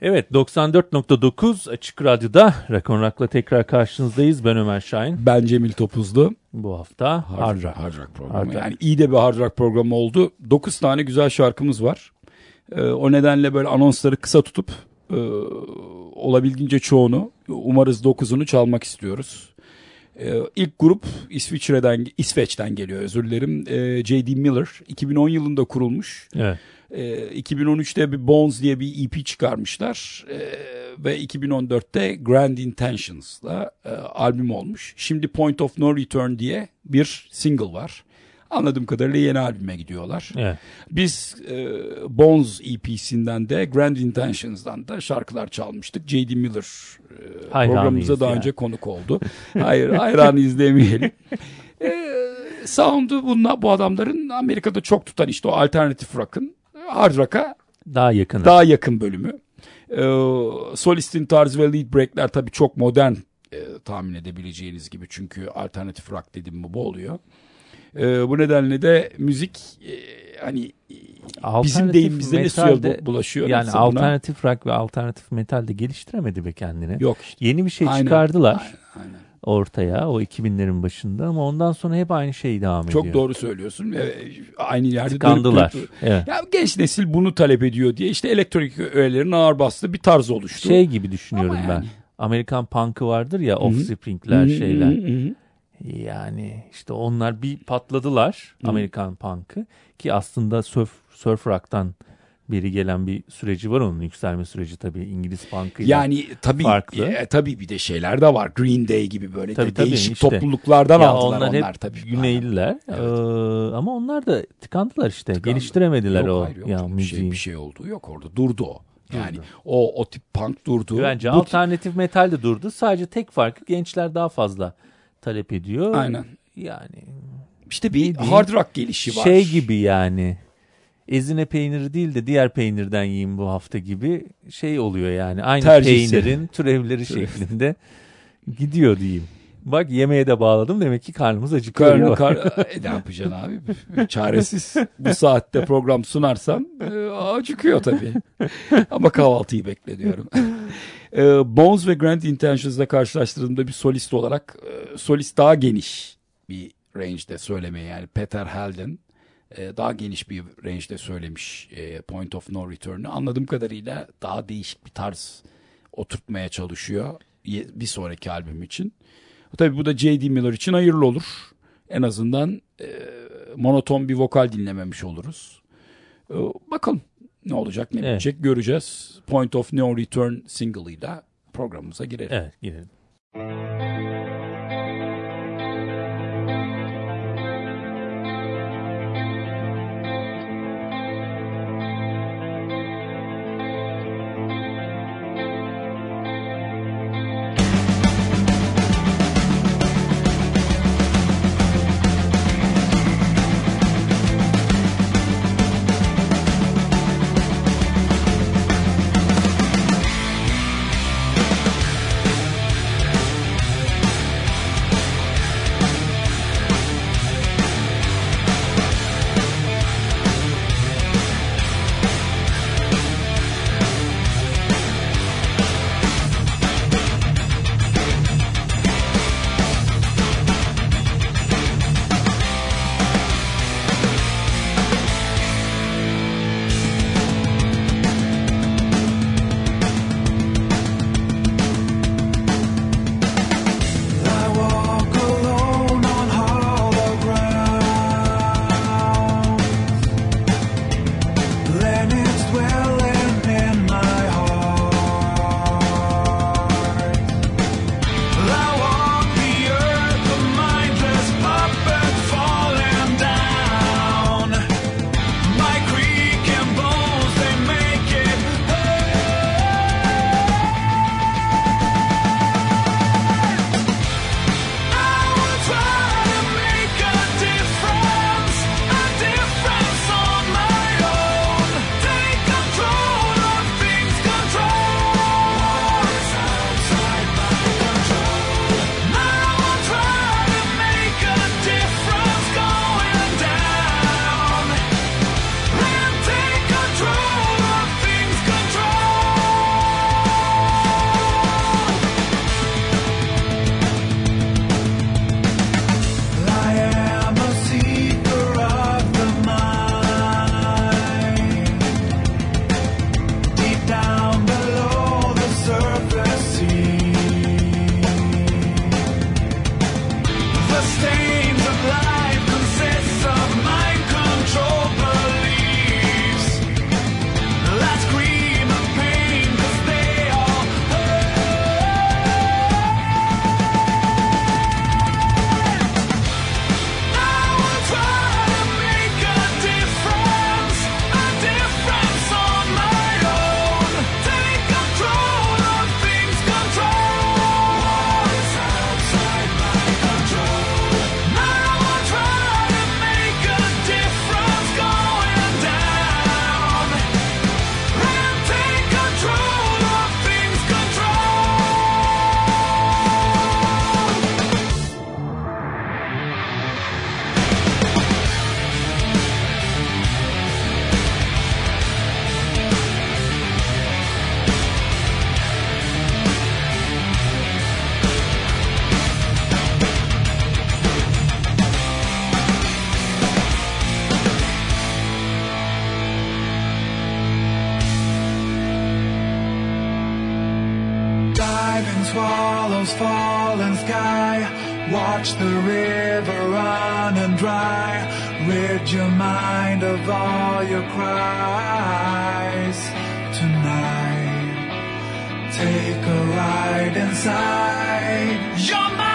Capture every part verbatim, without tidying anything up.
Evet, doksan dört nokta dokuz Açık Radyo'da Rock on Rock'la tekrar karşınızdayız. Ben Ömer Şahin. Ben Cemil Topuzlu. Bu hafta Hard, hard Rock. Hard Rock programı. Hard rock. Yani iyi de bir Hard Rock programı oldu. dokuz tane güzel şarkımız var. Ee, o nedenle böyle anonsları kısa tutup e, olabildiğince çoğunu, umarız dokuzunu çalmak istiyoruz. Ee, ilk grup İsviçre'den, İsveç'ten geliyor, özür dilerim. Ee, J D Miller. iki bin on yılında kurulmuş. Evet. Ee, iki bin on üçte bir Bones diye bir E P çıkarmışlar. Ee, ve iki bin on dörtte Grand Intentions'la e, albüm olmuş. Şimdi Point of No Return diye bir single var. Anladığım kadarıyla yeni albüme gidiyorlar. Evet. Biz e, Bones E P'sinden de Grand Intentions'dan da şarkılar çalmıştık. J D Miller e, programımıza daha yani. önce konuk oldu. Hayır, hayranı izlemeyelim. E, sound'u bunlar, bu adamların Amerika'da çok tutan işte o alternatif rock'ın hard rock'a daha yakın. Daha yakın bölümü. E, solistin tarzı ve lead break'ler tabii çok modern e, tahmin edebileceğiniz gibi. Çünkü alternatif rock dedim mi bu oluyor. Ee, bu nedenle de müzik e, hani alternatif bizim deyimimizde ne suya bulaşıyor. Yani alternatif rock ve alternatif metal de geliştiremedi be kendini. Yok. Yeni bir şey aynen, çıkardılar aynen, aynen. ortaya o iki binlerin başında ama ondan sonra hep aynı şey devam ediyor. Çok doğru söylüyorsun. Ee, aynı yerde tıkandılar. Evet. Ya genç nesil bunu talep ediyor diye işte elektronik öğelerin ağır bastığı bir tarz oluştu. Şey gibi düşünüyorum ama ben. Yani. Amerikan punk'ı vardır ya, Offspring'ler şeyler. Hı-hı. Yani işte onlar bir patladılar, hmm. Amerikan punk'ı, ki aslında surf, surf rock'tan beri gelen bir süreci var, onun yükselme süreci tabii İngiliz punk'ıyla yani tabii, farklı. E, tabii bir de şeyler de var, Green Day gibi böyle tabii, de tabii, değişik işte. topluluklardan ya aldılar onlar. Onlar hep tabii. Güneyliler evet. ee, ama onlar da tıkandılar işte, Tıkandı. geliştiremediler yok, o hayır, yok. ya bir şey, bir şey oldu yok orada, durdu o. Yani durdu. o o tip punk durdu. Bence Bu alternatif tip... metal de durdu. Sadece tek farkı gençler daha fazla talep ediyor. Aynen. Yani işte bir hard rock gelişi var. Şey gibi yani. Ezine peyniri değil de diğer peynirden yiyeyim bu hafta gibi şey oluyor yani. Aynı Tercihsi. Peynirin türevleri şeklinde gidiyor diyeyim. Bak, yemeğe de bağladım, demek ki karnımız acıkıyor. Karnı, kar... e, ne yapacaksın abi? Çaresiz. Bu saatte program sunarsan e, acıkıyor tabii. Ama kahvaltıyı bekle diyorum. e, Bones ve Grand Intentions'la karşılaştırdığımda bir solist olarak e, solist daha geniş bir range'de söylemeye, yani Peter Halden e, daha geniş bir range'de söylemiş e, Point of No Return'ü. Anladığım kadarıyla daha değişik bir tarz oturtmaya çalışıyor bir sonraki albüm için. Tabii bu da J D Miller için hayırlı olur. En azından e, monoton bir vokal dinlememiş oluruz. E, bakalım ne olacak, ne evet. bitecek göreceğiz. Point of No Return single'ıyla programımıza girelim. Evet, girelim. Driving swallows fall in sky. Watch the river run and dry. Rid your mind of all your cries tonight. Take a ride inside your mind.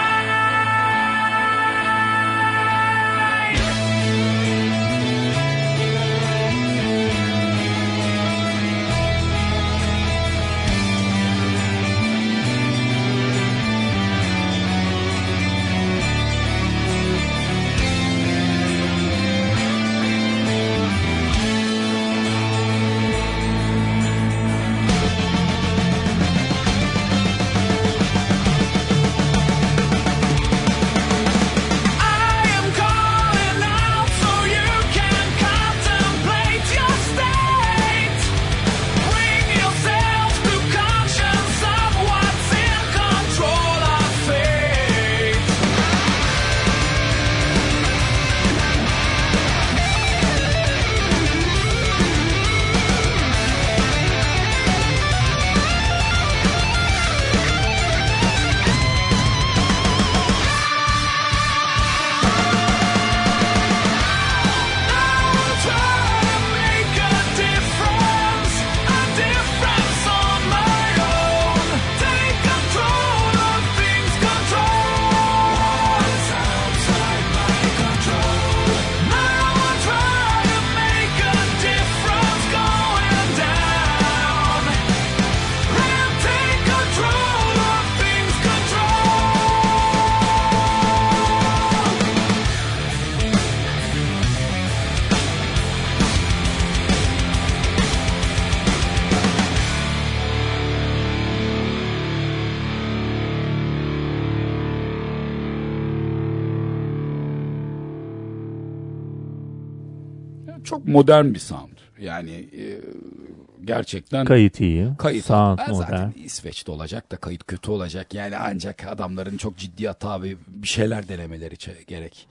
Çok modern bir sound. Yani e, gerçekten kayıt iyi. Kayıt sound ben modern. zaten İsveç'te olacak da kayıt kötü olacak. Yani ancak adamların çok ciddi hata ve bir şeyler denemeleri gerek.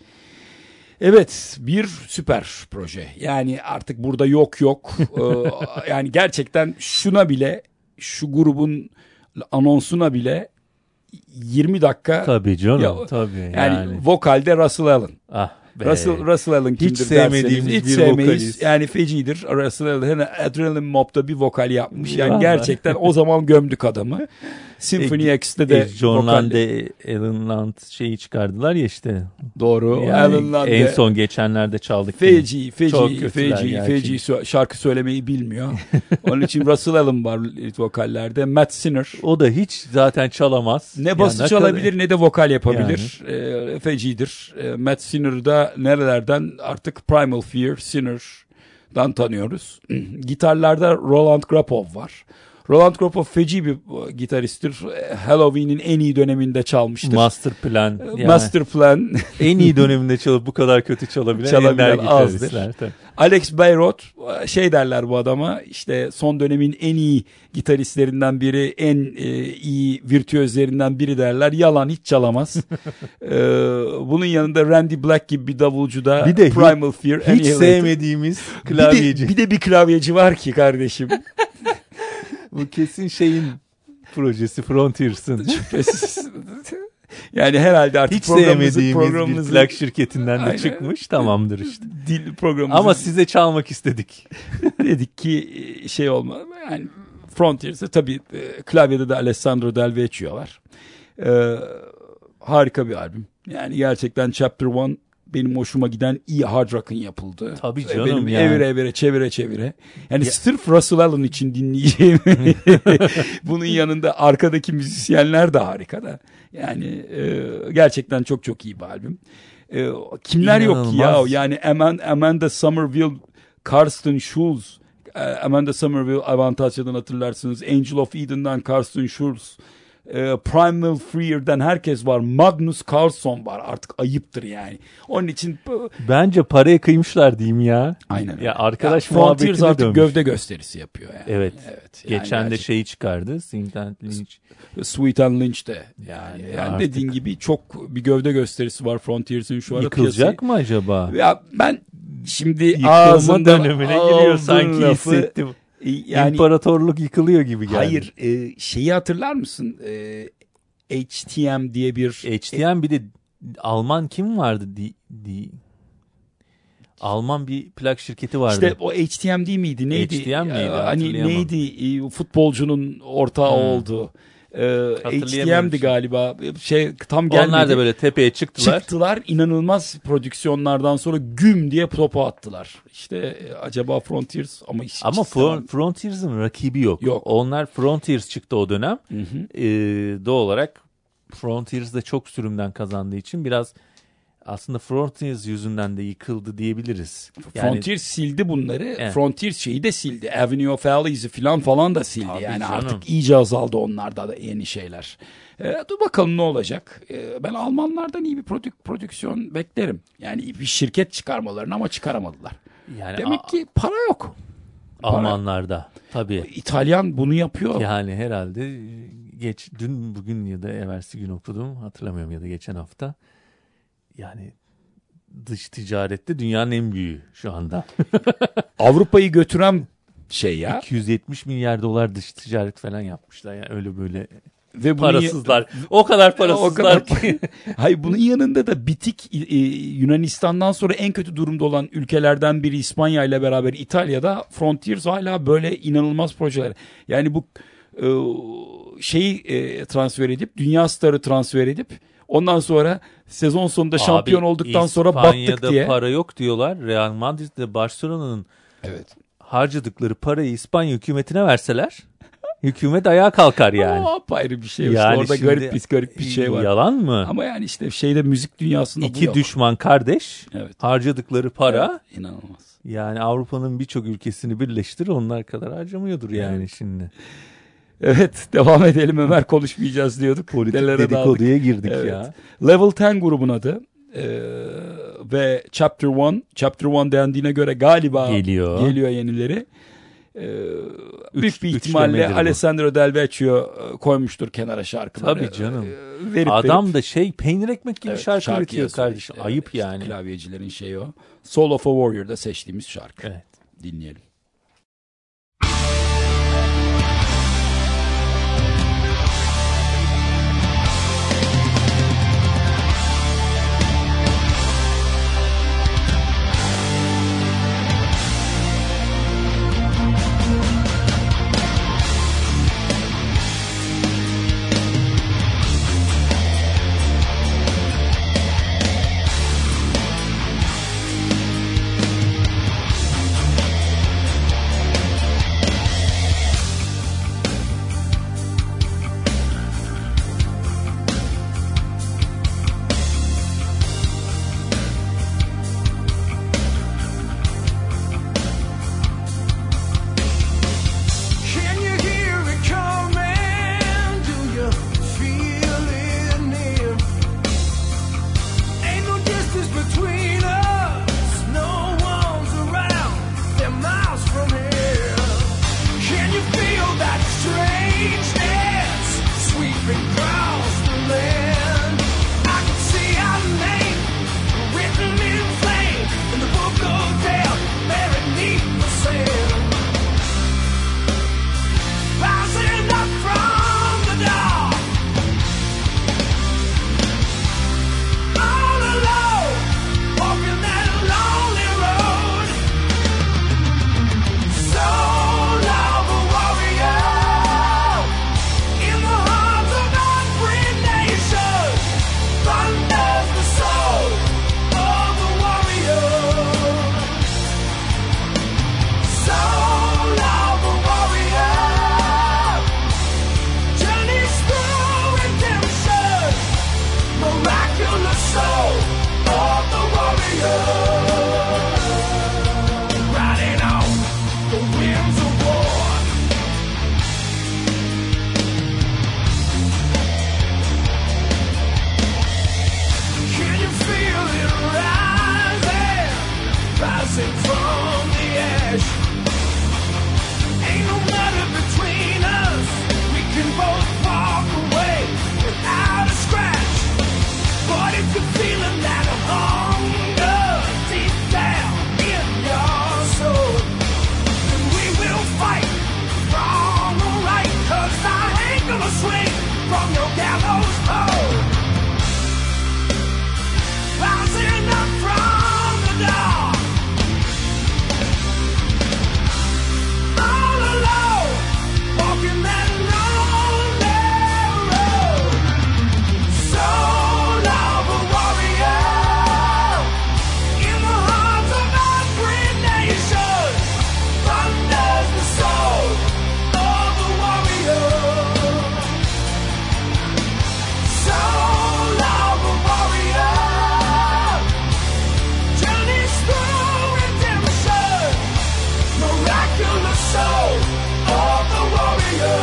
Evet, bir süper proje. Yani artık burada yok yok. ee, yani gerçekten şuna bile, şu grubun anonsuna bile yirmi dakika. Tabii canım, ya, tabii. Yani, yani vokalde Russell Allen. Ah be. Russell, Russell Allen kimdir hiç sevmediğimiz derseniz, hiç bir sevmeyiz. vokalist. Yani fecidir. Russell Allen Adrenaline Mob'da bir vokal yapmış. Yani Vallahi. gerçekten o zaman gömdük adamı. Symphony X'te de e, John vokal... Land'e Alan Land şeyi çıkardılar ya işte. Doğru. Yani Alan Land'e en son geçenlerde çaldık. Feci, feci, Çok feci, kötüler feci sö- şarkı söylemeyi bilmiyor. Onun için Russell Allen var vokallerde. Matt Sinner. O da hiç zaten çalamaz. Ne bası yani çalabilir kadar... ne de vokal yapabilir. Yani. E, fecidir. E, Matt Sinner'da nerelerden artık Primal Fear, Sinner'dan tanıyoruz. Gitarlarda Roland Grapov var. Roland Grapov feci bir gitaristtir. Halloween'in en iyi döneminde çalmıştır. Master Plan. Yani. Master Plan. En iyi döneminde çalıp bu kadar kötü çalabilen, çalabilen ender gitaristler. Tabii. Alex Bayrot, şey derler bu adama, işte son dönemin en iyi gitaristlerinden biri, en e, iyi virtüözlerinden biri derler. Yalan, hiç çalamaz. ee, bunun yanında Randy Black gibi bir davulcu da bir de Primal Fear. Hiç Annihilated. Sevmediğimiz klavyeci. Bir de, bir de bir klavyeci var ki kardeşim. Bu kesin şeyin projesi, Frontiers'ın. Şüphesiz. Yani herhalde artık hiç sevmediğimiz bir plak şirketinden de aynen. Çıkmış, tamamdır işte. Dil programımızı. Ama size çalmak istedik. Dedik ki şey olmalı. Yani Frontiers'e tabii e, klavyede de Alessandro Del Vecchio var. E, harika bir albüm. Yani gerçekten Chapter bir benim hoşuma giden iyi hard rock'ın yapıldığı. Tabii canım benim yani. Evire evire çevire çevire. Yani ya. Sırf Russell Allen için dinleyeceğim. Bunun yanında arkadaki müzisyenler de harika da. Yani e, gerçekten çok çok iyi bir albüm. E, kimler İnanılmaz. Yok ki ya. Yani Amanda, Amanda Somerville, Karsten Schulz, Amanda Somerville Avantaj'dan hatırlarsınız. Angel of Eden'dan Karsten Schulz. Primal Fear'den herkes var. Magnus Carlsson var. Artık ayıptır yani. Onun için bence paraya kıymışlar diyeyim ya. Aynen. Ya arkadaş ya, Frontiers artık dönmüş. Gövde gösterisi yapıyor yani. Evet. evet yani geçen gerçekten. de şeyi çıkardı. Sweet and Lynch. Sweet and Lynch de. Yani, yani, yani dediğin gibi çok bir gövde gösterisi var Frontiers'ın şu anda. Yıkılacak piyasayı... mı acaba? Ya ben şimdi yıkılma ağzından dönemine giriyor sanki lafı, hissettim. Yani, İmparatorluk yıkılıyor gibi geldi. Hayır, e, şeyi hatırlar mısın? E, H T M diye bir... H T M bir de Alman kim vardı? Di, di, Alman bir plak şirketi vardı. İşte o H T M değil miydi? Neydi? H T M miydi? Hani neydi? Futbolcunun ortağı hmm. oldu. Ee, H T M'di galiba. Şey tam gelmedi. Onlar da böyle tepeye çıktılar. Çıktılar. İnanılmaz prodüksiyonlardan sonra güm diye topu attılar. İşte acaba Frontiers ama hiç Ama Fron- Frontiers'ın rakibi yok. Yok. Onlar Frontiers çıktı o dönem. Hı hı. Ee, doğal olarak Frontiers de çok sürümden kazandığı için biraz aslında Frontiers yüzünden de yıkıldı diyebiliriz. Yani, Frontiers sildi bunları. Evet. Frontiers şeyi de sildi. Avenue of Allies'i falan falan da sildi. Tabii yani canım. Artık iyice azaldı onlarda da yeni şeyler. Ee, dur bakalım ne olacak. Ee, ben Almanlardan iyi bir prodük- prodüksiyon beklerim. Yani bir şirket çıkarmalarını ama çıkaramadılar. Yani demek a- ki para yok. Almanlarda tabii. İtalyan bunu yapıyor. Yani herhalde geç dün bugün ya da evvelsi gün okudum. Hatırlamıyorum ya da geçen hafta. Yani dış ticarette dünyanın en büyüğü şu anda. Avrupa'yı götüren şey ya. iki yüz yetmiş milyar dolar dış ticaret falan yapmışlar. Yani öyle böyle ve parasızlar. Bunu, o kadar parasızlar o kadar, ki. Hayır, bunun yanında da bitik e, Yunanistan'dan sonra en kötü durumda olan ülkelerden biri İspanya ile beraber İtalya'da Frontiers hala böyle inanılmaz projeler. Yani bu e, şeyi e, transfer edip, dünya starı transfer edip ondan sonra sezon sonunda abi, şampiyon olduktan sonra battık diye. İspanya'da para yok diyorlar. Real Madrid'de Barcelona'nın evet. harcadıkları parayı İspanya hükümetine verseler hükümet ayağa kalkar yani. O apayrı bir şey. Yani orada garip bir garip bir şey var. Yalan mı? Ama yani işte şeyde müzik dünyasında İki bu yok. düşman kardeş evet. harcadıkları para. Evet, inanılmaz. Yani Avrupa'nın birçok ülkesini birleştir onlar kadar harcamıyordur yani evet. şimdi. Evet, devam edelim. Ömer konuşmayacağız diyorduk. Politik dedikoduya girdik evet. ya. Level on grubun adı ee, ve Chapter bir, Chapter bir dendiğine göre galiba geliyor, geliyor yenileri. Ee, üç, büyük bir ihtimalle Alessandro Del Vecchio koymuştur kenara şarkıları. Tabii canım. Ee, verip, Adam verip. da şey peynir ekmek gibi evet, şarkı üretiyor kardeşim. Işte, ayıp işte, yani. Klavyecilerin şeyi o. Soul of a Warrior'da seçtiğimiz şarkı. Evet. Dinleyelim. from your gallows pole, rising up from the dark, all alone, walking that lonely road. Soul of a warrior, in the hearts of every nation, thunders the soul of a warrior. Soul of a warrior, journeys through redemption, miraculous soul of the warrior.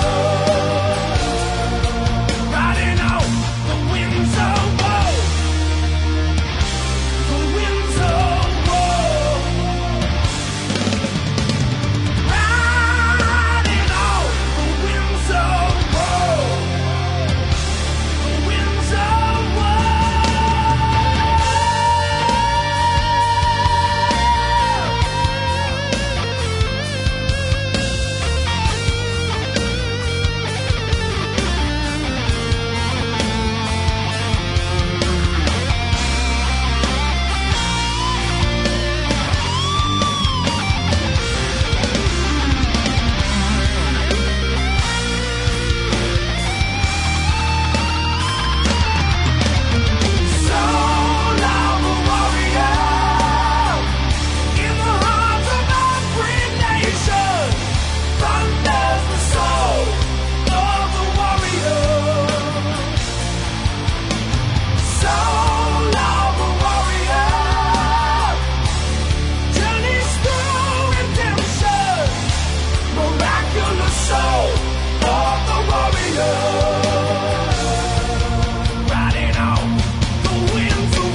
Riding on the winds of woe, the winds of woe. Riding on the winds of woe, the winds of woe. Soul of a warrior, in the hearts of every nation, thunders the soul of a warrior. Soul of a warrior, journeys through redemption, miraculous soul of the warrior. Riding on the winds of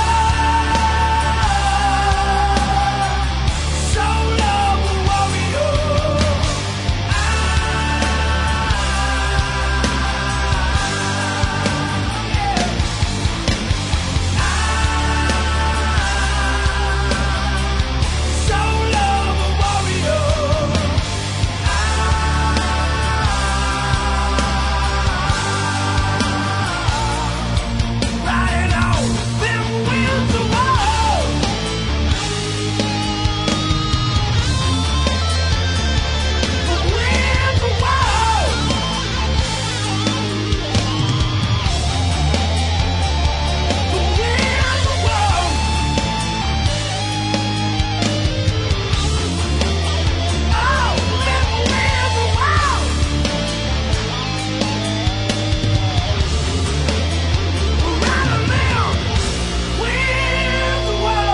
war, soul of a warrior. Soul of a warrior. Riding on them winds of war. The winds of war. The winds of war. Oh, them winds of war. Riding them winds of war.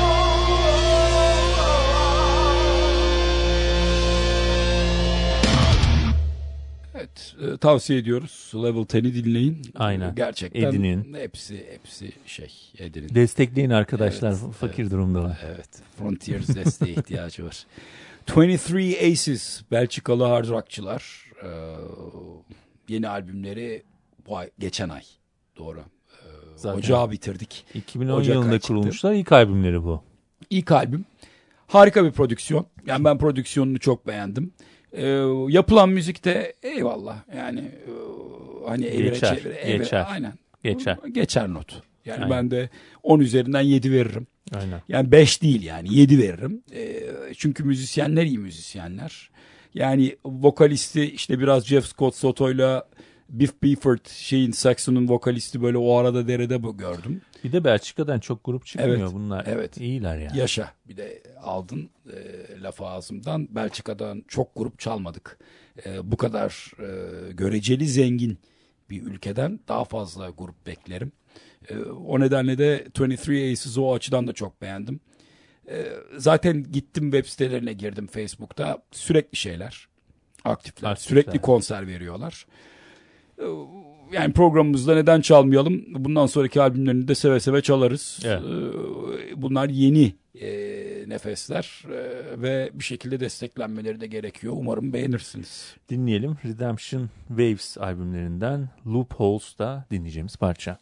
Evet, e, tavsiye ediyoruz. Level ten'i dinleyin. Aynen. E, Gerçekten Edinin. hepsi hepsi şey edinin. Destekleyin arkadaşlar. Evet, Fakir evet. durumdalar. Evet. Frontiers desteğe ihtiyacı var. yirmi üç Aces Belçikalı hard rockçılar. Ee, yeni albümleri bu ay, geçen ay. Doğru. Ee, Zaten Ocağı bitirdik. iki bin on Ocak yılında ayı çıktı. kurulmuşlar. İlk albümleri bu. İlk albüm. Harika bir prodüksiyon. Yani ben prodüksiyonunu çok beğendim. Ee, yapılan müzik de eyvallah. Yani e, hani evire Geçer, çevire. evire- geçer. Aynen. Geçer. Geçer not. Yani Aynen. ben de on üzerinden yedi veririm. Aynen. Yani beş değil yani yedi veririm. Ee, çünkü müzisyenler iyi müzisyenler. Yani vokalisti işte biraz Jeff Scott Soto'yla Biff Byford şeyin Saxon'un vokalisti böyle o arada derede bu gördüm. Bir de Belçika'dan çok grup çıkmıyor Evet, bunlar. evet. İyiler yani. Yaşa bir de aldın e, lafı ağzımdan. Belçika'dan çok grup çalmadık. E, bu kadar e, göreceli zengin bir ülkeden daha fazla grup beklerim. E, o nedenle de yirmi üç Aces'i o açıdan da çok beğendim. E, zaten gittim web sitelerine girdim Facebook'ta. Sürekli şeyler. Aktifler. Aktifler. Sürekli konser veriyorlar. E, yani programımızda neden çalmayalım? Bundan sonraki albümlerini de seve seve çalarız. Evet. E, bunlar yeni e, nefesler e, ve bir şekilde desteklenmeleri de gerekiyor. Umarım beğenirsiniz. Dinleyelim. Redemption Waves albümlerinden Loopholes'da dinleyeceğimiz parça.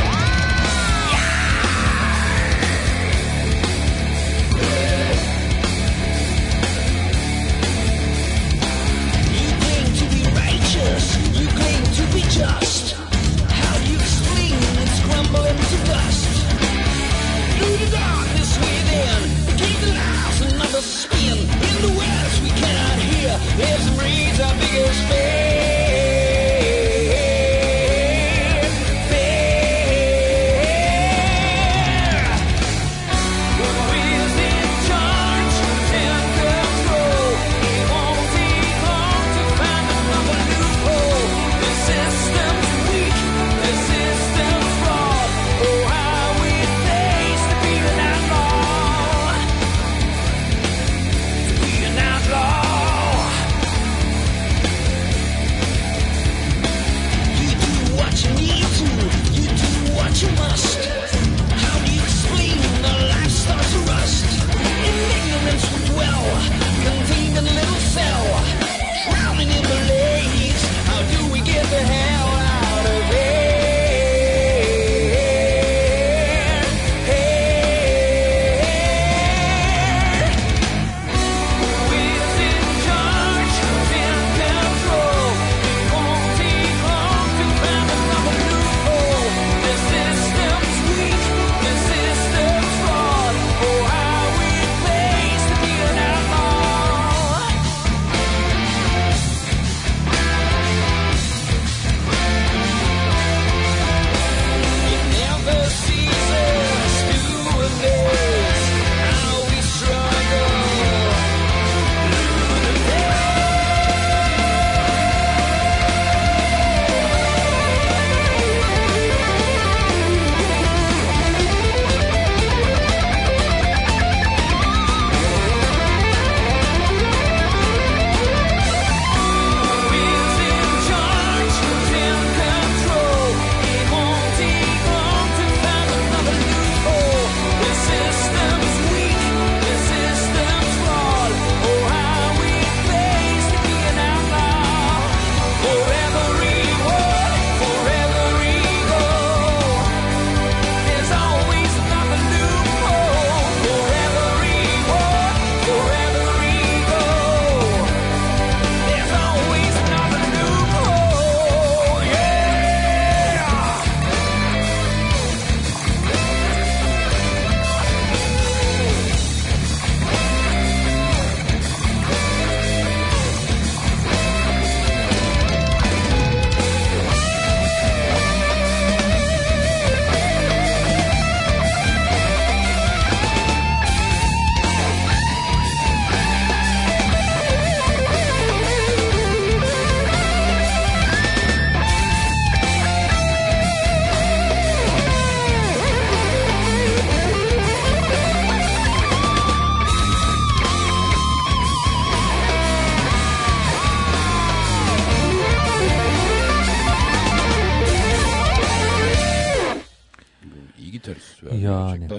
Yeah!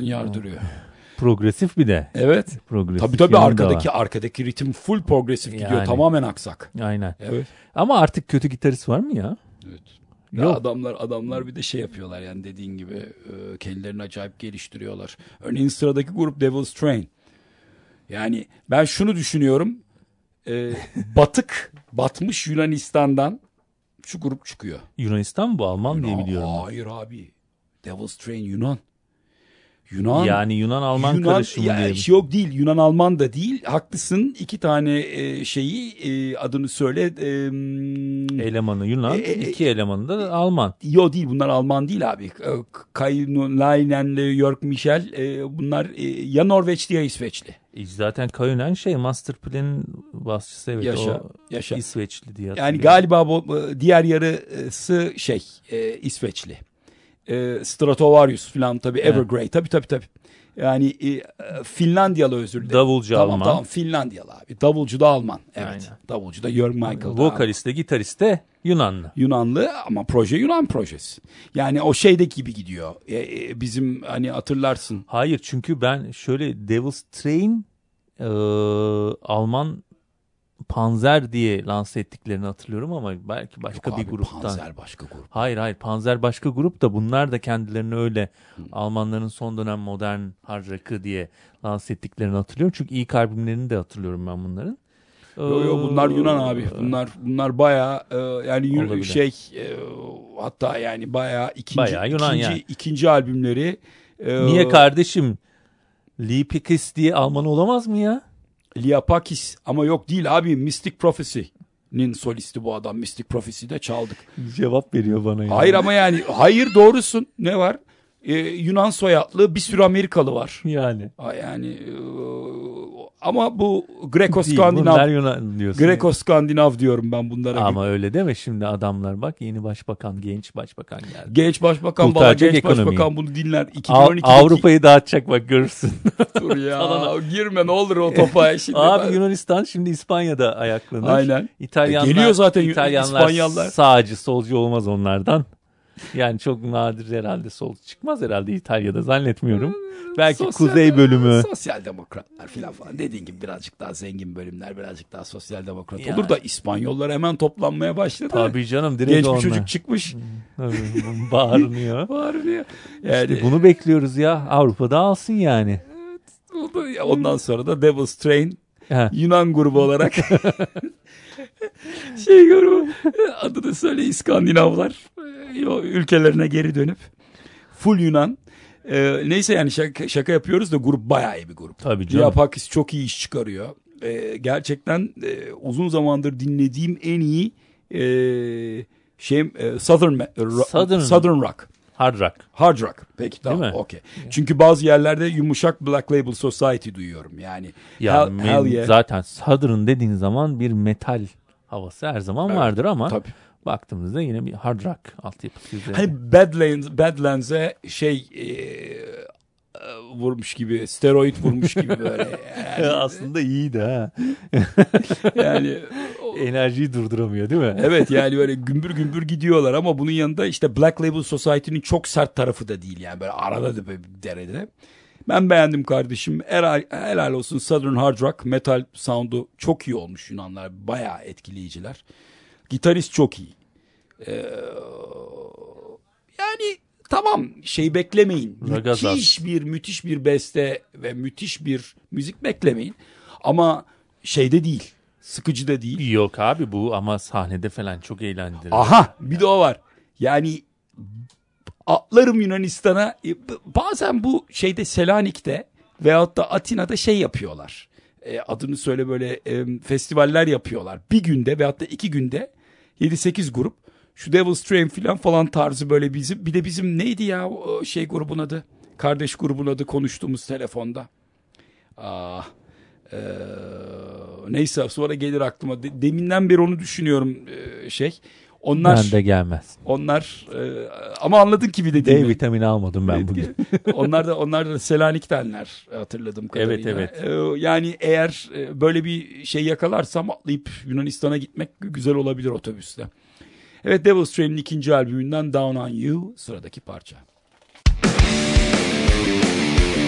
Ön yardırıyor. Progresif bir de. Evet. Progresif tabii tabii yanı da arkadaki var. arkadaki ritim full progresif gidiyor. Yani. Tamamen aksak. Aynen. Evet. Ama artık kötü gitarist var mı ya? Evet. Ya Yok. adamlar adamlar bir de şey yapıyorlar yani dediğin gibi e, kendilerini acayip geliştiriyorlar. Örneğin sıradaki grup Devil's Train. Yani ben şunu düşünüyorum. E, batık, batmış Yunanistan'dan şu grup çıkıyor. Yunanistan mı bu? Alman diye Yunan- biliyorum. Hayır abi. Devil's Train Yunan. Yunan. Yani Yunan-Alman Yunan, karışımı ya, diye. yok değil. Yunan-Alman da değil. Haklısın. İki tane e, şeyi e, adını söyle. E, Elemanı Yunan, E, e, iki elemanı da Alman. Yo değil, bunlar Alman değil abi. Kaynulainen'le Jörg Michel e, bunlar e, ya Norveçli ya İsveçli. E, Zaten Kayunen şey Masterplan'in basçısı, evet, Yaşa, o yaşa. İsveçli diye Yani hatırlıyorum. galiba bu diğer yarısı şey e, İsveçli. E, Stratovarius falan tabii, Evet. Evergrey tabii tabii tabii. Yani e, Finlandiyalı, özür dilerim. Davulcu tamam, Alman. Tamam Finlandiyalı abi. Davulcu da Alman. Evet. Aynen. Davulcu da Jörg Michael. Vokalist de gitarist de Yunanlı. Yunanlı ama proje Yunan projesi. Yani o şeydeki gibi gidiyor. E, e, bizim hani hatırlarsın. Hayır, çünkü ben şöyle Devil's Train e, Alman Panzer diye lanse ettiklerini hatırlıyorum ama belki başka Yok bir abi, gruptan. Panzer başka grup. Hayır hayır, Panzer başka grup da bunlar da kendilerini öyle Almanların son dönem modern hard rock'ı diye lanse ettiklerini hatırlıyorum. Çünkü ilk albümlerini de hatırlıyorum ben bunların. Yo yo, bunlar Yunan abi. Bunlar bunlar bayağı e, yani yu- Olabilir. şey e, hatta yani bayağı ikinci Bayağı Yunan ikinci, yani. ikinci albümleri. e, Niye kardeşim? Lee Pikis diye Alman olamaz mı ya? Liapakis ama yok değil abi, Mystic Prophecy'nin solisti bu adam. Mystic Prophecy'de çaldık. Cevap veriyor bana ya. Hayır ama yani hayır, doğrusun. Ne var? Ee, Yunan soyadlı bir sürü Amerikalı var. Yani. Ha, yani e, ama bu Değil, bunlar Greko-Skandinav Yunan diyorsun. Greko-Skandinav diyorum ben bunlara. Ama öyle deme şimdi, adamlar bak, yeni başbakan, genç başbakan geldi. Genç başbakan bana, Kurtaracak genç ekonomiyi. başbakan bunu dinler. Av- iki bin on ikideki Avrupa'yı dağıtacak bak, görürsün. Dur ya, girme ne olur o topa şimdi. Abi Ben- Yunanistan şimdi İspanya'da ayaklanır. Aynen. İtalyanlar, E, geliyor zaten İtalyanlar İspanyollar. sağcı solcu olmaz onlardan. Yani çok nadir herhalde sol çıkmaz herhalde İtalya'da, zannetmiyorum. Belki Sosyal- kuzey bölümü. Sosyal demokratlar falan falan. Dediğin gibi birazcık daha zengin bölümler, birazcık daha sosyal demokrat Yani. olur da İspanyollar hemen toplanmaya başladı. Tabii canım, direkt Genç bir onlar. çocuk çıkmış. Tabii, bağırınıyor. Bağırıyor. Yani İşte bunu bekliyoruz ya. Avrupa'da alsın yani. o da- ondan sonra da Devil's Train Ha. Yunan grubu olarak şey grubu, adını söyle, İskandinavlar e, o ülkelerine geri dönüp full Yunan. E, neyse yani şaka, şaka yapıyoruz da grup bayağı iyi bir grup. Tabii canım. Liapakis çok iyi iş çıkarıyor. E, gerçekten e, uzun zamandır dinlediğim en iyi e, şey e, Southern, ro- Southern. Southern Rock. Hard rock. Hard rock. Peki tamam, Değil mi? okey. Çünkü bazı yerlerde yumuşak Black Label Society duyuyorum yani. Ya Hell, men- hell yeah. zaten Southern dediğin zaman bir metal havası her zaman Evet, vardır ama tabii. baktığımızda yine bir hard rock altyapısı üzerine. Hani Badlands, Badlands'e şey e, e, vurmuş gibi, steroid vurmuş gibi böyle. Yani, Aslında iyiydi ha. yani o- Enerjiyi durduramıyor değil mi? evet yani böyle gümbür gümbür gidiyorlar ama bunun yanında işte Black Label Society'nin çok sert tarafı da değil yani, böyle arada da bir derede. Ben beğendim kardeşim. Helal, helal olsun, Southern Hard Rock metal sound'u çok iyi olmuş Yunanlar. Bayağı etkileyiciler. Gitarist çok iyi. Ee, yani tamam, şey beklemeyin. Ragazas. Müthiş bir müthiş bir beste ve müthiş bir müzik beklemeyin. Ama şeyde değil. Sıkıcı da değil. Yok abi, bu ama sahnede falan çok eğlendirir. Aha, bir de o var. Yani atlarım Yunanistan'a. E, b- Bazen bu şeyde Selanik'te veyahut da Atina'da şey yapıyorlar. E, adını söyle, böyle e, festivaller yapıyorlar. Bir günde veyahut da iki günde yedi sekiz grup. Şu Devil's Train falan falan tarzı böyle bizim. Bir de bizim neydi ya o şey grubun adı? Kardeş grubun adı, konuştuğumuz telefonda. Ah, e, neyse sonra gelir aklıma. De- deminden beri onu düşünüyorum e, şey. Onlar Ben de gelmez. onlar e, ama anladın ki bir de D değil mi? vitamini almadım ben bugün. onlar da onlar da Selanik'tenler hatırladığım kadarıyla. Evet, evet. E, yani eğer e, böyle bir şey yakalarsam atlayıp Yunanistan'a gitmek güzel olabilir otobüste. Evet, Devil's Train'in ikinci albümünden Down on You sıradaki parça.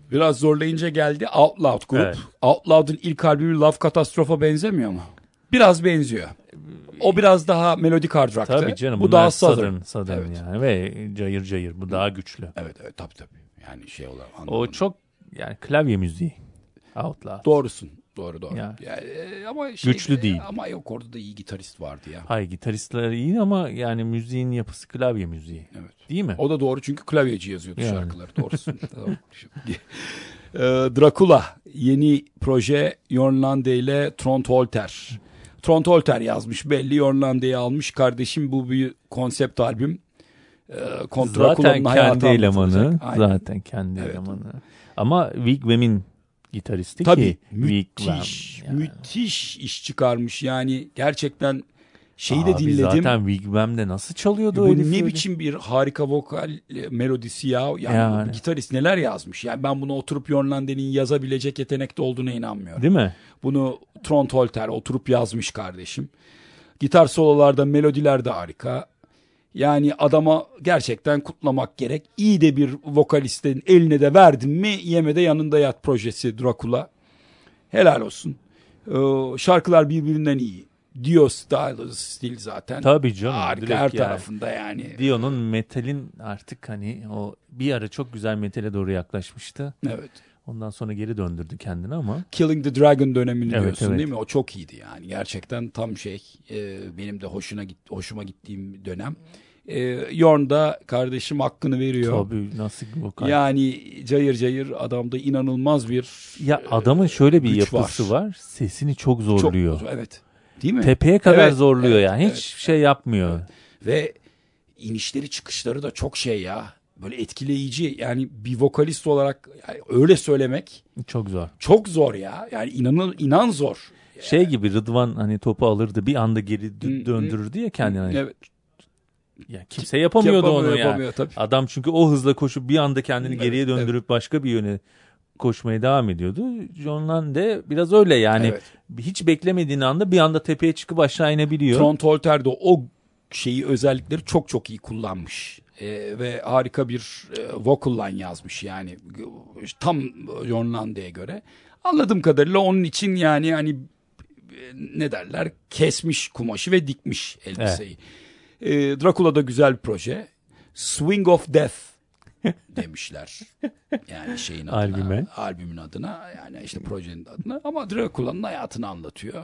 Biraz zorlayınca geldi Out Loud grup. Evet. Out Loud'un ilk albümü Love Catastroph'a benzemiyor mu? Biraz benziyor. O biraz daha melodik hard rock'tı. Tabii canım. Bu daha southern. southern, southern Evet. yani ve cayır cayır. Bu daha güçlü. Evet evet tabii tabii. Yani şey olarak. O anladım. çok yani klavye müziği. Out Loud. Doğrusun. Doğru doğru. Ya. Yani, e, ama şey, Güçlü değil. Ama yok orada da iyi gitarist vardı ya. Hayır, gitaristler iyi ama yani müziğin yapısı klavye müziği. Evet. Değil mi? O da doğru çünkü klavyeci yazıyordu Yani. şarkıları. Doğrusun. Tamam. Ee, Dracula yeni proje Jörn Lande ile Trond Holter. Trond Holter yazmış belli, Jörn Lande'yi almış. Kardeşim bu bir konsept albüm. Ee, Zaten kendi elemanı. anlatılacak. Aynen. Zaten kendi Evet. elemanı. Ama Wigwam'in gitaristi Tabii ki. Wigwam. müthiş, Yani. müthiş iş çıkarmış. Yani gerçekten şeyi Abi de dinledim. zaten Wigwam'de nasıl çalıyordu Bu o herif ne öyle? biçim bir harika vokal e, melodisi ya. Yani, Yani. gitarist neler yazmış. Yani ben bunu oturup Jörn Lande'nin yazabilecek yetenekte olduğuna inanmıyorum. Değil mi? Bunu Trond Holter oturup yazmış kardeşim. Gitar sololarda, melodiler de harika. Yani adama gerçekten kutlamak gerek. İyi de bir vokalistin eline de verdin mi yeme de yanında yat projesi Dracula. Helal olsun. Ee, şarkılar birbirinden iyi. Dio style stil zaten. Tabii canım. Harika direkt her yani. tarafında yani. Dio'nun metalin artık hani o bir ara çok güzel metale doğru yaklaşmıştı. Evet. Ondan sonra geri döndürdü kendini ama. Killing the Dragon dönemini Evet, diyorsun evet. değil mi? O çok iyiydi yani. Gerçekten tam şey e, benim de hoşuna git, hoşuma gittiğim dönem. E, Jörn da kardeşim hakkını veriyor. Tabii nasıl vokal. Yani cayır cayır adamda inanılmaz bir Ya adamın şöyle bir güç yapısı var. var. Sesini çok çok zorluyor. evet. Değil mi? Tepeye kadar Evet, zorluyor evet, yani. Hiç evet. şey yapmıyor. Ve inişleri çıkışları da çok şey ya. Böyle etkileyici. Yani bir vokalist olarak yani öyle söylemek Çok zor. çok zor ya. Yani inanın inan zor. Şey gibi Rıdvan hani topu alırdı bir anda geri dö- Hı, döndürürdü ya kendini. Hani. Evet. Ya kimse yapamıyordu Yapamıyor, onu ya. yapamıyor, tabii. Adam çünkü o hızla koşup bir anda kendini Evet, geriye döndürüp başka bir yöne koşmaya devam ediyordu. Jörn Lande biraz öyle yani. Evet. Hiç beklemediğin anda bir anda tepeye çıkıp aşağı inebiliyor. Trond Holter de o şeyi özellikleri çok çok iyi kullanmış. Ee, ve harika bir e, vocal line yazmış yani tam Jörn Lande'ye göre. Anladığım kadarıyla onun için yani hani e, ne derler kesmiş kumaşı ve dikmiş elbiseyi. Ee, Dracula da güzel bir proje. Swing of Death demişler. Yani şeyin adına, Albüme. albümün adına yani işte projenin adına ama Dracula'nın hayatını anlatıyor.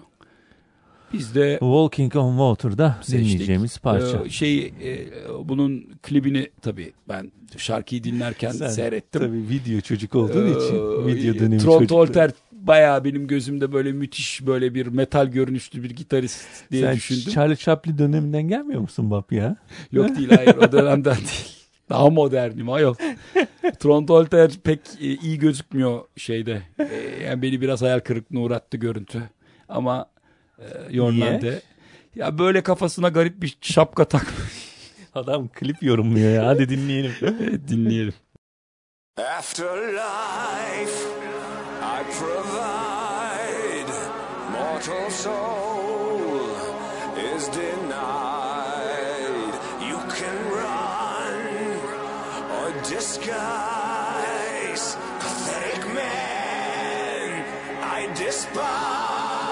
Biz de Walking on Water'da seçtik. dinleyeceğimiz parça. Ee, şey e, bunun klibini tabii ben şarkıyı dinlerken Sen seyrettim. Tabii video çocuk olduğun Ee, için video dönemi Trond çocuk. Holter bayağı benim gözümde böyle müthiş böyle bir metal görünüşlü bir gitarist diye Sen düşündüm. Charlie Chaplin döneminden gelmiyor musun Bap ya? Yok değil hayır o dönemden değil. Daha modernim ayol. Trond Holter pek e, iyi gözükmüyor şeyde. E, yani beni biraz hayal kırıklığına uğrattı görüntü. Ama e, Jörn Niye? Lande ya böyle kafasına garip bir şapka takmış. Adam klip yorumluyor ya. Hadi dinleyelim. Dinleyelim. Afterlife, I provide. Mortal soul is denied. You can run or disguise. Pathetic man, I despise.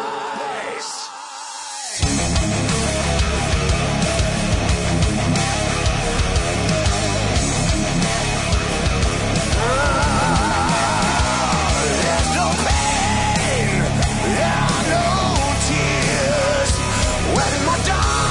There's no pain, there are no tears when my dark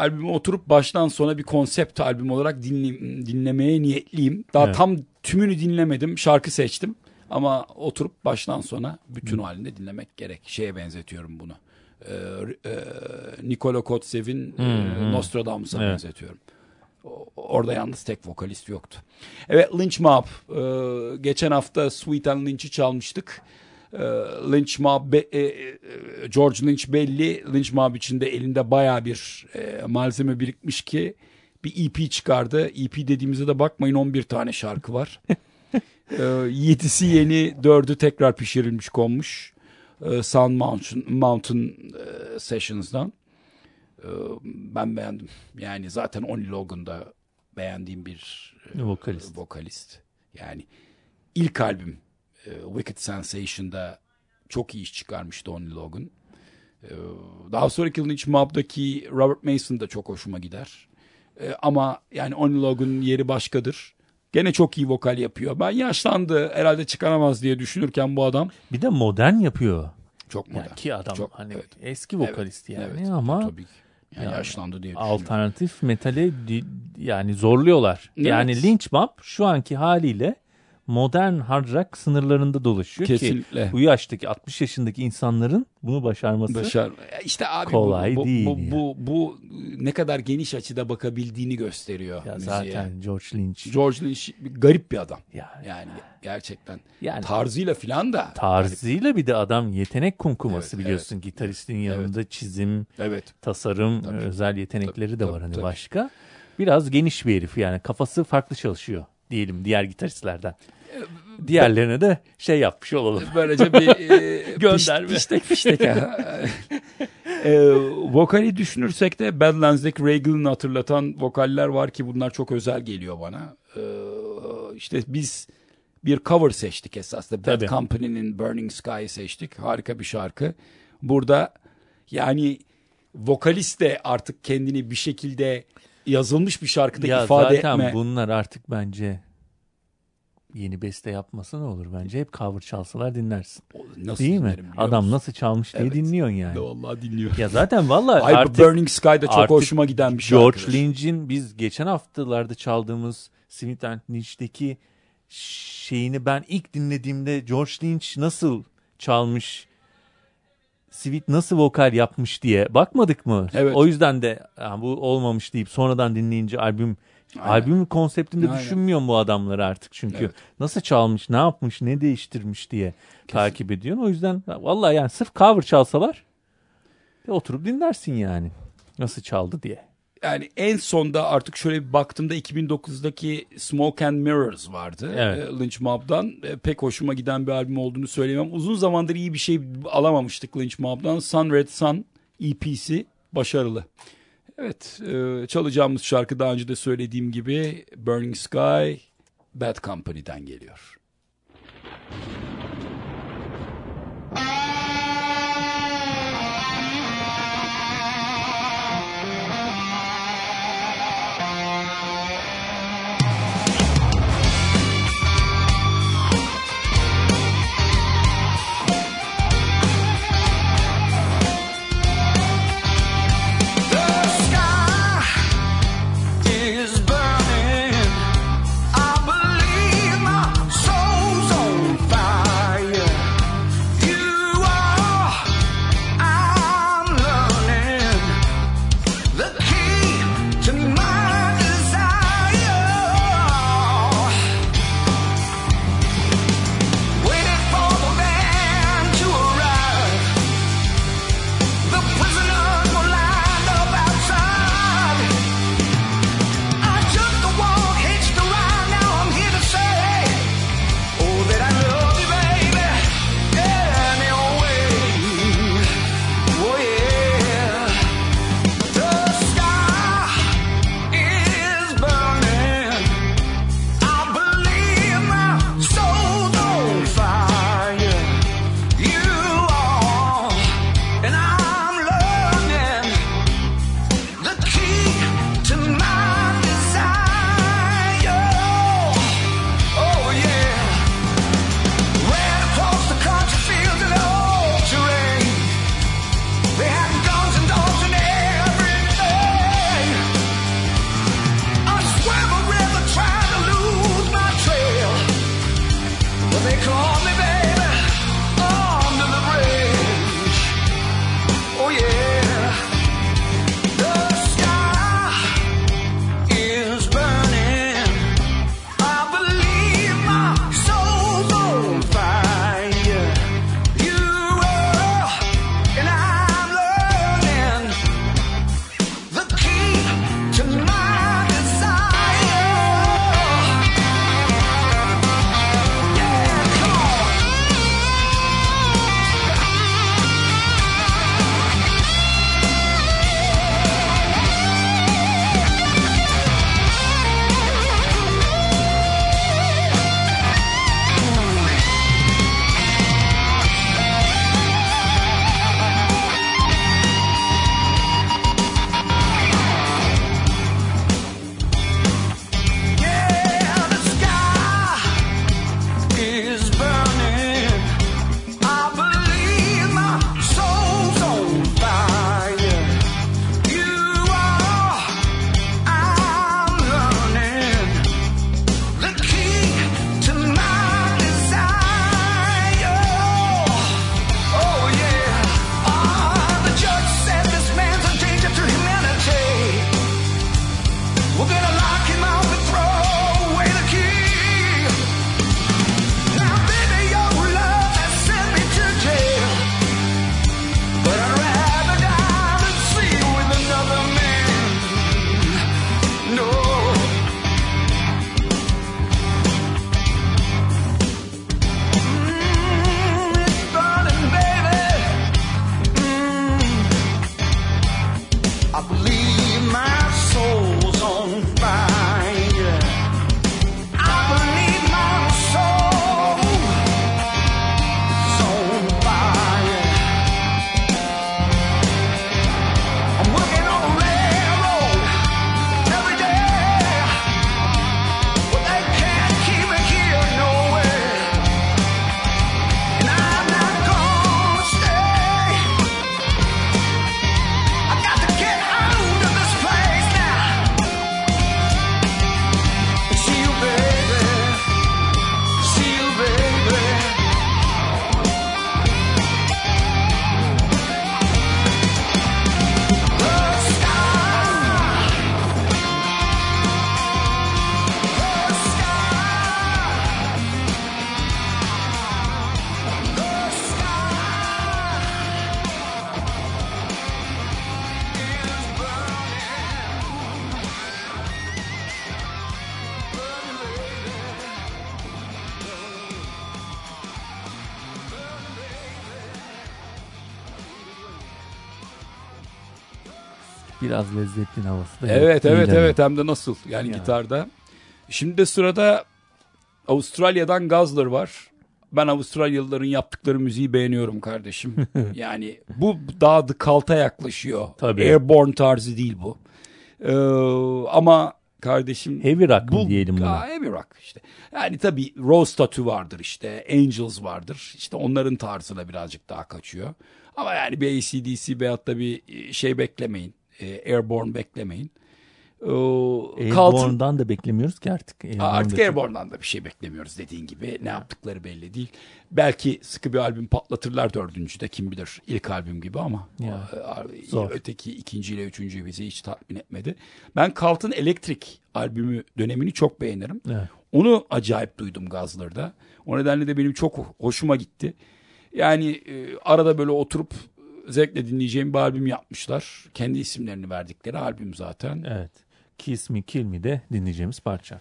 albümü oturup baştan sona bir konsept albüm olarak dinle, dinlemeye niyetliyim. Daha evet. tam tümünü dinlemedim. Şarkı seçtim. Ama oturup baştan sona bütün halinde dinlemek gerek. Şeye benzetiyorum bunu. Ee, e, Nikola Kotsev'in e, Nostradamus'a evet. benzetiyorum. O, orada yalnız tek vokalist yoktu. Evet, Lynch Mob. Ee, geçen hafta Sweet and Lynch'i çalmıştık. Ee, Lynch Mob, be, e, George Lynch belli. Lynch Mob içinde elinde bayağı bir e, malzeme birikmiş ki bir E P çıkardı. E P dediğimize de bakmayın, on bir tane şarkı var. ee, yedisi yeni, dördü tekrar pişirilmiş, konmuş. Ee, Sun Mountain, Mountain e, Sessions'dan. Ee, ben beğendim. Yani zaten Only Logan'da beğendiğim bir e, vokalist. vokalist. Yani ilk albüm e, Wicked Sensation'da çok iyi iş çıkarmıştı Only Logan. Ee, daha sonraki Lynch Mob'daki Robert Mason da çok hoşuma gider. Ee, ama yani Only Logan'ın yeri başkadır. Gene çok iyi vokal yapıyor. Ben yaşlandı, herhalde çıkaramaz diye düşünürken bu adam. Bir de modern yapıyor. Çok modern. Yani ki adam çok, hani evet. eski vokalist evet, yani evet, ama tabii ki. Yani, yani yaşlandı diye düşünüyorum. Alternatif metale yani zorluyorlar. Evet. Yani Lynch Mob şu anki haliyle modern hard rock sınırlarında dolaşıyor. Kesinlikle. Ki bu yaştaki altmış yaşındaki insanların bunu başarması Başar. İşte abi kolay bu, bu, değil. Bu, yani. bu, bu ne kadar geniş açıda bakabildiğini gösteriyor ya müziğe. zaten George Lynch. George Lynch garip bir adam. Yani, yani gerçekten. Yani, tarzıyla filan da. Tarzıyla garip. Bir de adam yetenek kumkuması evet, biliyorsun. Evet. Gitaristin yanında evet. çizim, evet. tasarım, tabii. özel yetenekleri tabii, de var tabii, hani tabii. başka. Biraz geniş bir herif yani. Kafası farklı çalışıyor diyelim diğer gitaristlerden. Diğerlerine de şey yapmış olalım. Böylece bir e, gönderme. Fiştek fiştek. e, vokali düşünürsek de Badlands'daki Regal'ını hatırlatan vokaller var ki bunlar çok özel geliyor bana. E, işte biz bir cover seçtik esasında. Bad Tabii. Company'nin Burning Sky'ı seçtik. Harika bir şarkı. Burada yani vokalist de artık kendini bir şekilde yazılmış bir şarkıda ya ifade etme. Zaten bunlar artık bence yeni beste yapmasa ne olur bence. Hep cover çalsalar dinlersin. Nasıl değil mi? Adam musun? Nasıl çalmış diye evet. dinliyorsun yani. Vallahi dinliyorum. Ya zaten vallahi Ay, artık Burning Sky'da çok hoşuma giden bir şarkı. George Lynch'in biz geçen haftalarda çaldığımız Smith and Lynch'teki şeyini ben ilk dinlediğimde George Lynch nasıl çalmış, Sweet nasıl vokal yapmış diye bakmadık mı? Evet. O yüzden de bu olmamış deyip sonradan dinleyince albüm Aynen. albüm konseptinde Aynen. düşünmüyorum bu adamları artık çünkü evet. nasıl çalmış, ne yapmış, ne değiştirmiş diye Kesin. takip ediyorsun. O yüzden vallahi yani sırf cover çalsalar oturup dinlersin yani nasıl çaldı diye. Yani en sonda artık şöyle bir baktığımda iki bin dokuzdaki Smoke and Mirrors vardı. Evet. Lynch Mob'dan pek hoşuma giden bir albüm olduğunu söyleyemem. Uzun zamandır iyi bir şey alamamıştık Lynch Mob'dan. Sun Red Sun E P'si başarılı. Evet, çalacağımız şarkı daha önce de söylediğim gibi Burning Sky, Bad Company'den geliyor. So Biraz lezzetli havası da. Evet yok. evet İyi evet hem de nasıl yani Ya. gitarda. Şimdi de sırada Avustralya'dan Guzzler var. Ben Avustralyalıların yaptıkları müziği beğeniyorum kardeşim. Yani bu daha The Cult'a yaklaşıyor. Tabii. Airborne tarzı değil bu. Ee, ama kardeşim Heavy rock mı diyelim buna? Aa, heavy rock işte. Yani tabii Rose Tattoo vardır işte. Angels vardır. İşte onların tarzına birazcık daha kaçıyor. Ama yani bir A C D C veyahut da bir şey beklemeyin. E, Airborne beklemeyin. Ee, Airborne'dan da beklemiyoruz ki artık. Aa, artık Airborne'dan da bir şey beklemiyoruz dediğin gibi. Ne yaptıkları belli değil. Belki sıkı bir albüm patlatırlar dördüncüde kim bilir. İlk albüm gibi ama Ya, o, zor. öteki ikinciyle üçüncü bizi hiç tatmin etmedi. Ben Cult'ın Electric albümü dönemini çok beğenirim. Evet. Onu acayip duydum Guzzler'da. O nedenle de benim çok hoşuma gitti. Yani e, arada böyle oturup zevkle dinleyeceğim bir albüm yapmışlar. Kendi isimlerini verdikleri albüm zaten. Evet. Kiss Me Kill Me de dinleyeceğimiz parça.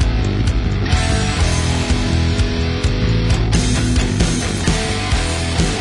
Thank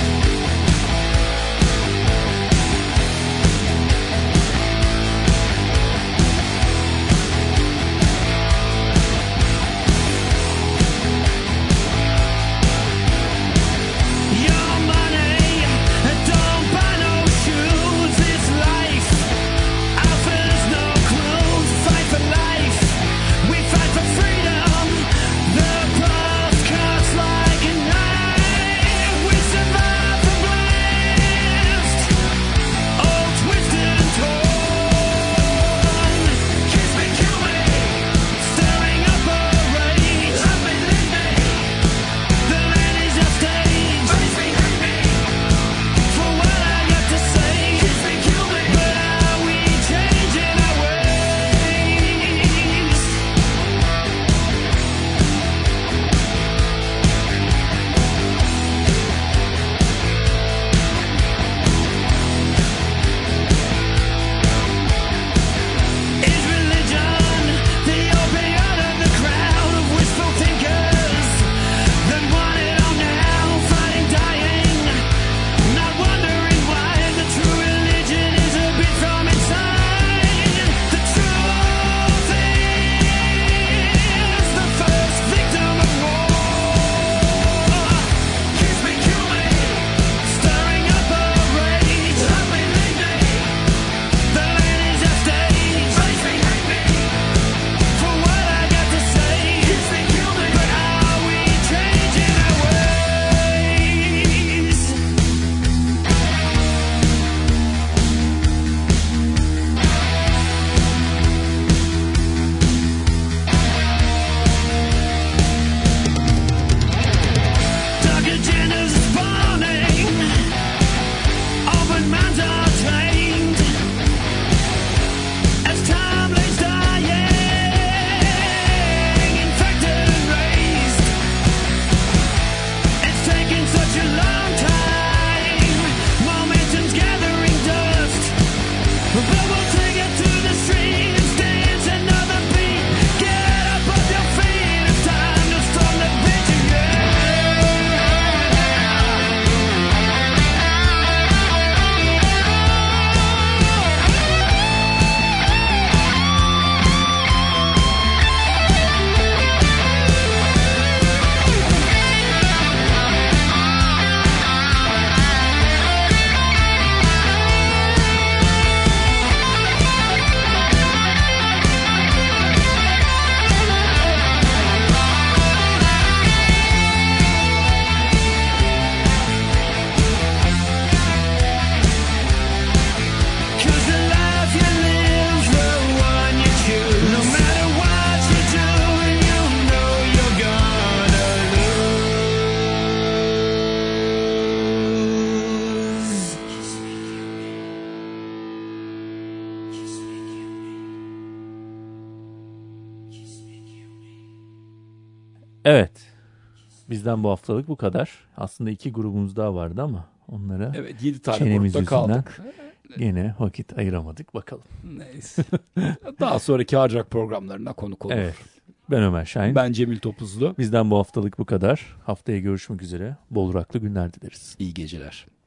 Evet. Bizden bu haftalık bu kadar. Aslında iki grubumuz daha vardı ama onlara Evet, yedi tane çenemiz grupta yüzünden kaldık. yine vakit ayıramadık. Bakalım. Neyse. Daha sonraki Hard Rock programlarına konuk olur. Evet. Ben Ömer Şahin. Ben Cemil Topuzlu. Bizden bu haftalık bu kadar. Haftaya görüşmek üzere. Bol rocklı günler dileriz. İyi geceler.